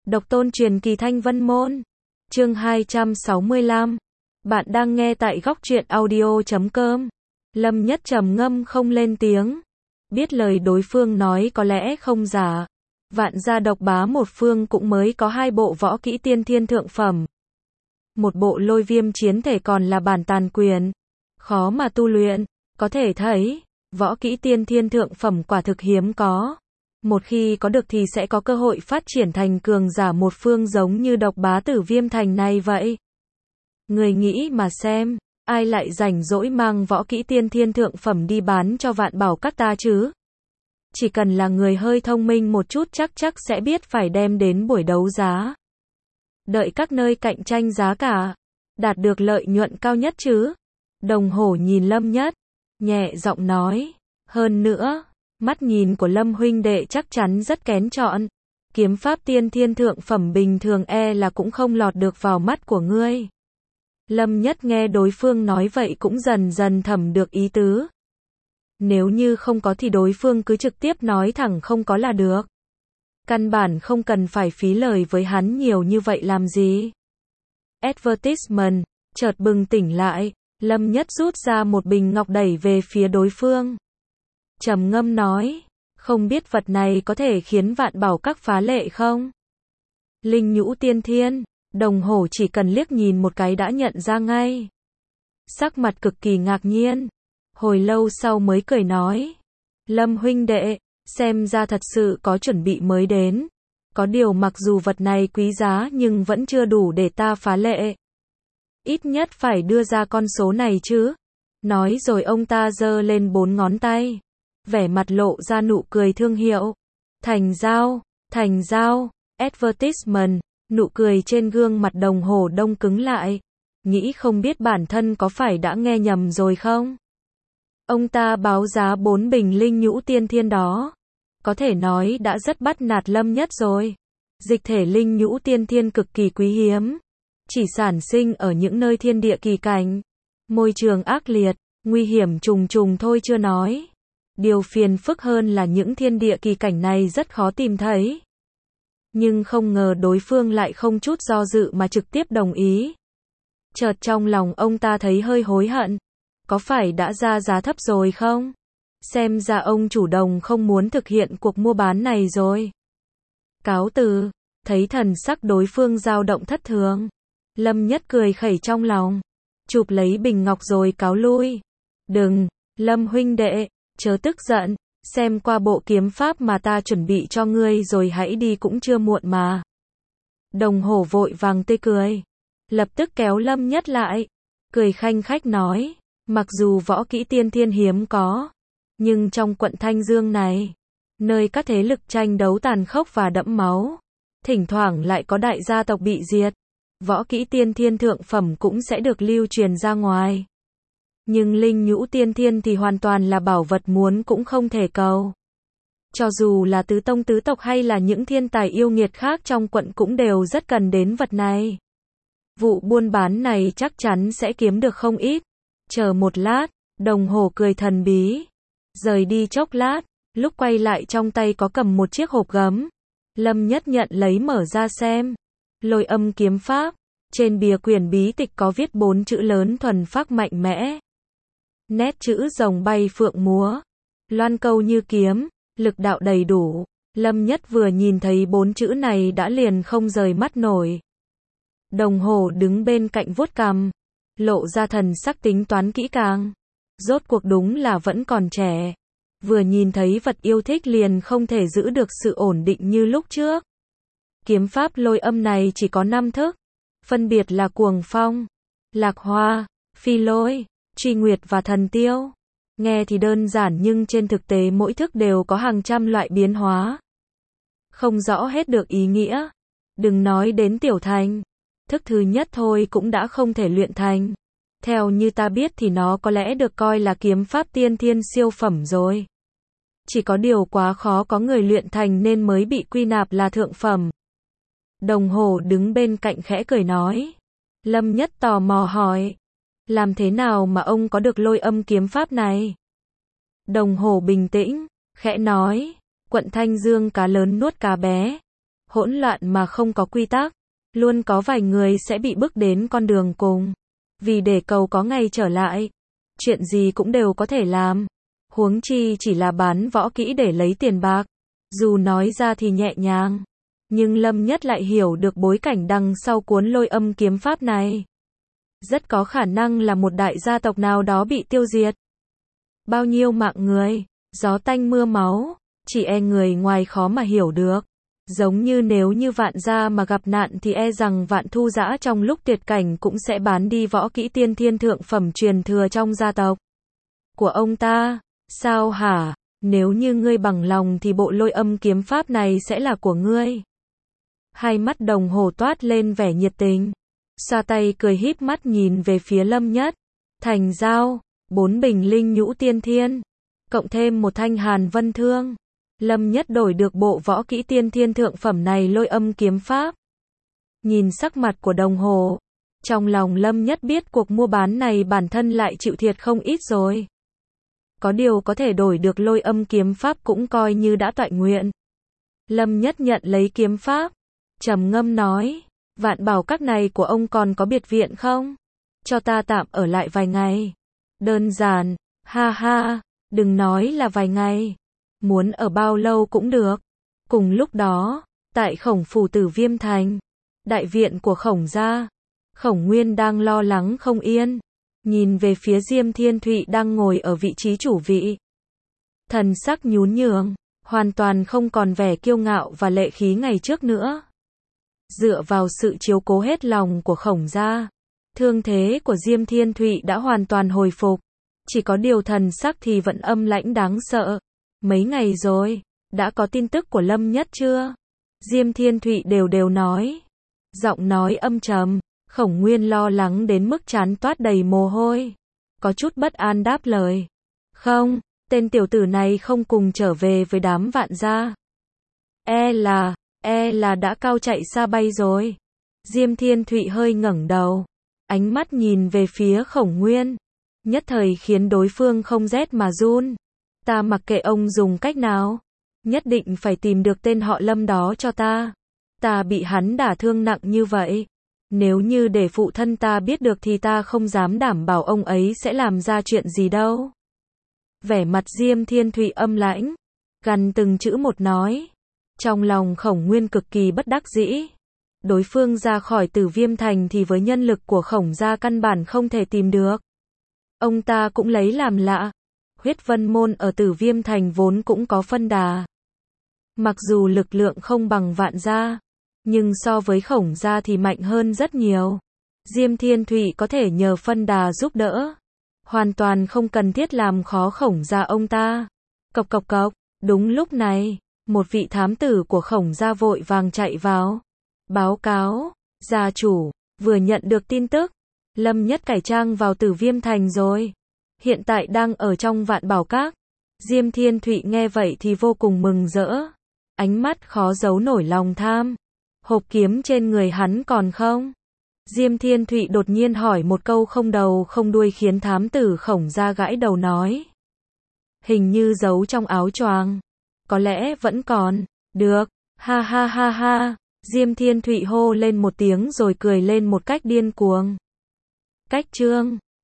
Độc tôn truyền kỳ Thanh Vân Môn. Chương 265. Bạn đang nghe tại góc truyện audio.com. Lâm Nhất trầm ngâm không lên tiếng. Biết lời đối phương nói có lẽ không giả. Vạn gia độc bá một phương cũng mới có 2 bộ võ kỹ tiên thiên thượng phẩm. Một bộ lôi viêm chiến thể còn là bản tàn quyền. Khó mà tu luyện. Có thể thấy, võ kỹ tiên thiên thượng phẩm quả thực hiếm có. Một khi có được thì sẽ có cơ hội phát triển thành cường giả một phương giống như độc bá Tử Viêm Thành này vậy. Người nghĩ mà xem, ai lại rảnh rỗi mang võ kỹ tiên thiên thượng phẩm đi bán cho vạn bảo các ta chứ? Chỉ cần là người hơi thông minh một chút chắc sẽ biết phải đem đến buổi đấu giá. Đợi các nơi cạnh tranh giá cả, đạt được lợi nhuận cao nhất chứ. Đồng Hổ nhìn Lâm Nhất, nhẹ giọng nói, hơn nữa, mắt nhìn của Lâm huynh đệ chắc chắn rất kén chọn. Kiếm pháp tiên thiên thượng phẩm bình thường là cũng không lọt được vào mắt của ngươi. Lâm Nhất nghe đối phương nói vậy cũng dần dần thẩm được ý tứ. Nếu như không có thì đối phương cứ trực tiếp nói thẳng không có là được. Căn bản không cần phải phí lời với hắn nhiều như vậy làm gì. Advertisement, chợt bừng tỉnh lại, Lâm Nhất rút ra một bình ngọc đẩy về phía đối phương. Trầm ngâm nói, không biết vật này có thể khiến vạn bảo các phá lệ không? Linh nhũ tiên thiên, Đồng Hổ chỉ cần liếc nhìn một cái đã nhận ra ngay. Sắc mặt cực kỳ ngạc nhiên, hồi lâu sau mới cười nói, Lâm huynh đệ, xem ra thật sự có chuẩn bị mới đến. Có điều mặc dù vật này quý giá nhưng vẫn chưa đủ để ta phá lệ. Ít nhất phải đưa ra con số này chứ. Nói rồi ông ta giơ lên 4 ngón tay. Vẻ mặt lộ ra nụ cười thương hiệu. Thành giao, advertisement, nụ cười trên gương mặt Đồng Hổ đông cứng lại. Nghĩ không biết bản thân có phải đã nghe nhầm rồi không? Ông ta báo giá 4 bình linh nhũ tiên thiên đó. Có thể nói đã rất bắt nạt Lâm Nhất rồi. Dịch thể linh nhũ tiên thiên cực kỳ quý hiếm. Chỉ sản sinh ở những nơi thiên địa kỳ cảnh. Môi trường ác liệt, nguy hiểm trùng trùng thôi chưa nói. Điều phiền phức hơn là những thiên địa kỳ cảnh này rất khó tìm thấy. Nhưng không ngờ đối phương lại không chút do dự mà trực tiếp đồng ý. Chợt trong lòng ông ta thấy hơi hối hận. Có phải đã ra giá thấp rồi không? Xem ra ông chủ Đồng không muốn thực hiện cuộc mua bán này rồi. Cáo từ, thấy thần sắc đối phương dao động thất thường. Lâm Nhất cười khẩy trong lòng. Chụp lấy bình ngọc rồi cáo lui. Đừng, Lâm huynh đệ, chớ tức giận. Xem qua bộ kiếm pháp mà ta chuẩn bị cho ngươi rồi hãy đi cũng chưa muộn mà. Đồng Hổ vội vàng tươi cười. Lập tức kéo Lâm Nhất lại. Cười khanh khách nói. Mặc dù võ kỹ tiên thiên hiếm có. Nhưng trong quận Thanh Dương này, nơi các thế lực tranh đấu tàn khốc và đẫm máu, thỉnh thoảng lại có đại gia tộc bị diệt, võ kỹ tiên thiên thượng phẩm cũng sẽ được lưu truyền ra ngoài. Nhưng linh nhũ tiên thiên thì hoàn toàn là bảo vật muốn cũng không thể cầu. Cho dù là tứ tông tứ tộc hay là những thiên tài yêu nghiệt khác trong quận cũng đều rất cần đến vật này. Vụ buôn bán này chắc chắn sẽ kiếm được không ít. Chờ một lát, Đồng Hổ cười thần bí. Rời đi chốc lát, lúc quay lại trong tay có cầm một chiếc hộp gấm. Lâm Nhất nhận lấy mở ra xem. Lôi âm kiếm pháp. Trên bìa quyển bí tịch có viết 4 chữ lớn thuần phác mạnh mẽ. Nét chữ rồng bay phượng múa. Loan câu như kiếm, lực đạo đầy đủ. Lâm Nhất vừa nhìn thấy 4 chữ này đã liền không rời mắt nổi. Đồng Hổ đứng bên cạnh vuốt cằm. Lộ ra thần sắc tính toán kỹ càng. Rốt cuộc đúng là vẫn còn trẻ. Vừa nhìn thấy vật yêu thích liền không thể giữ được sự ổn định như lúc trước. Kiếm pháp lôi âm này chỉ có 5 thức. Phân biệt là cuồng phong, lạc hoa, phi lôi, truy nguyệt và thần tiêu. Nghe thì đơn giản nhưng trên thực tế mỗi thức đều có hàng trăm loại biến hóa. Không rõ hết được ý nghĩa. Đừng nói đến tiểu thành. Thức thứ nhất thôi cũng đã không thể luyện thành. Theo như ta biết thì nó có lẽ được coi là kiếm pháp tiên thiên siêu phẩm rồi. Chỉ có điều quá khó có người luyện thành nên mới bị quy nạp là thượng phẩm. Đồng Hổ đứng bên cạnh khẽ cười nói. Lâm Nhất tò mò hỏi. Làm thế nào mà ông có được lôi âm kiếm pháp này? Đồng Hổ bình tĩnh, khẽ nói. Quận Thanh Dương cá lớn nuốt cá bé. hỗn loạn mà không có quy tắc. Luôn có vài người sẽ bị bước đến con đường cùng. Vì để cầu có ngày trở lại. Chuyện gì cũng đều có thể làm. Huống chi chỉ là bán võ kỹ để lấy tiền bạc. Dù nói ra thì nhẹ nhàng. Nhưng Lâm Nhất lại hiểu được bối cảnh đằng sau cuốn Lôi Âm kiếm pháp này. Rất có khả năng là một đại gia tộc nào đó bị tiêu diệt. Bao nhiêu mạng người, gió tanh mưa máu, chỉ e người ngoài khó mà hiểu được. Giống như nếu như Vạn gia mà gặp nạn thì e rằng Vạn Thu Dã trong lúc tuyệt cảnh cũng sẽ bán đi võ kỹ tiên thiên thượng phẩm truyền thừa trong gia tộc của ông ta. Sao hả? Nếu như ngươi bằng lòng thì bộ Lôi Âm kiếm pháp này sẽ là của ngươi. Hai mắt Đồng Hồ toát lên vẻ nhiệt tình. Xoa tay cười híp mắt nhìn về phía Lâm Nhất. Thành giao, 4 bình linh nhũ tiên thiên, cộng thêm một thanh hàn vân thương. Lâm Nhất đổi được bộ võ kỹ tiên thiên thượng phẩm này Lôi Âm kiếm pháp. Nhìn sắc mặt của Đồng Hồ, trong lòng Lâm Nhất biết cuộc mua bán này bản thân lại chịu thiệt không ít rồi. Có điều có thể đổi được Lôi Âm kiếm pháp cũng coi như đã toại nguyện. Lâm Nhất nhận lấy kiếm pháp, trầm ngâm nói, Vạn Bảo Các này của ông còn có biệt viện không? Cho ta tạm ở lại vài ngày. Đơn giản, ha ha, đừng nói là vài ngày. Muốn ở bao lâu cũng được. Cùng lúc đó, tại Khổng phủ Tử Viêm Thành, đại viện của Khổng gia, Khổng Nguyên đang lo lắng không yên, nhìn về phía Diêm Thiên Thụy đang ngồi ở vị trí chủ vị. Thần sắc nhún nhường, hoàn toàn không còn vẻ kiêu ngạo và lệ khí ngày trước nữa. Dựa vào sự chiếu cố hết lòng của Khổng gia, thương thế của Diêm Thiên Thụy đã hoàn toàn hồi phục. Chỉ có điều thần sắc thì vẫn âm lãnh đáng sợ. Mấy ngày rồi, đã có tin tức của Lâm Nhất chưa? Diêm Thiên Thụy đều nói. Giọng nói âm trầm, Khổng Nguyên lo lắng đến mức trán toát đầy mồ hôi. Có chút bất an đáp lời. Không, tên tiểu tử này không cùng trở về với đám Vạn gia. E là đã cao chạy xa bay rồi. Diêm Thiên Thụy hơi ngẩng đầu, ánh mắt nhìn về phía Khổng Nguyên, nhất thời khiến đối phương không rét mà run. Ta mặc kệ ông dùng cách nào, nhất định phải tìm được tên họ Lâm đó cho ta. Ta bị hắn đả thương nặng như vậy, nếu như để phụ thân ta biết được thì ta không dám đảm bảo ông ấy sẽ làm ra chuyện gì đâu. Vẻ mặt Diêm Thiên Thụy âm lãnh, gằn từng chữ một nói. Trong lòng Khổng Nguyên cực kỳ bất đắc dĩ. Đối phương ra khỏi Tử Viêm Thành thì với nhân lực của Khổng gia căn bản không thể tìm được. Ông ta cũng lấy làm lạ. Huyết Vân môn ở Tử Viêm Thành vốn cũng có phân đà. Mặc dù lực lượng không bằng Vạn gia, nhưng so với Khổng gia thì mạnh hơn rất nhiều. Diêm Thiên Thụy có thể nhờ phân đà giúp đỡ, hoàn toàn không cần thiết làm khó Khổng gia ông ta. Cộc cộc cộc, đúng lúc này, một vị thám tử của Khổng gia vội vàng chạy vào. Báo cáo, gia chủ, vừa nhận được tin tức, Lâm Nhất cải trang vào Tử Viêm Thành rồi. Hiện tại đang ở trong Vạn Bảo Các. Diêm Thiên Thụy nghe vậy thì vô cùng mừng rỡ. Ánh mắt khó giấu nổi lòng tham. Hộp kiếm trên người hắn còn không? Diêm Thiên Thụy đột nhiên hỏi một câu không đầu không đuôi khiến thám tử Khổng gia gãi đầu nói. Hình như giấu trong áo choàng. Có lẽ vẫn còn. Được, ha ha ha ha. Diêm Thiên Thụy hô lên một tiếng rồi cười lên một cách điên cuồng. Cách chương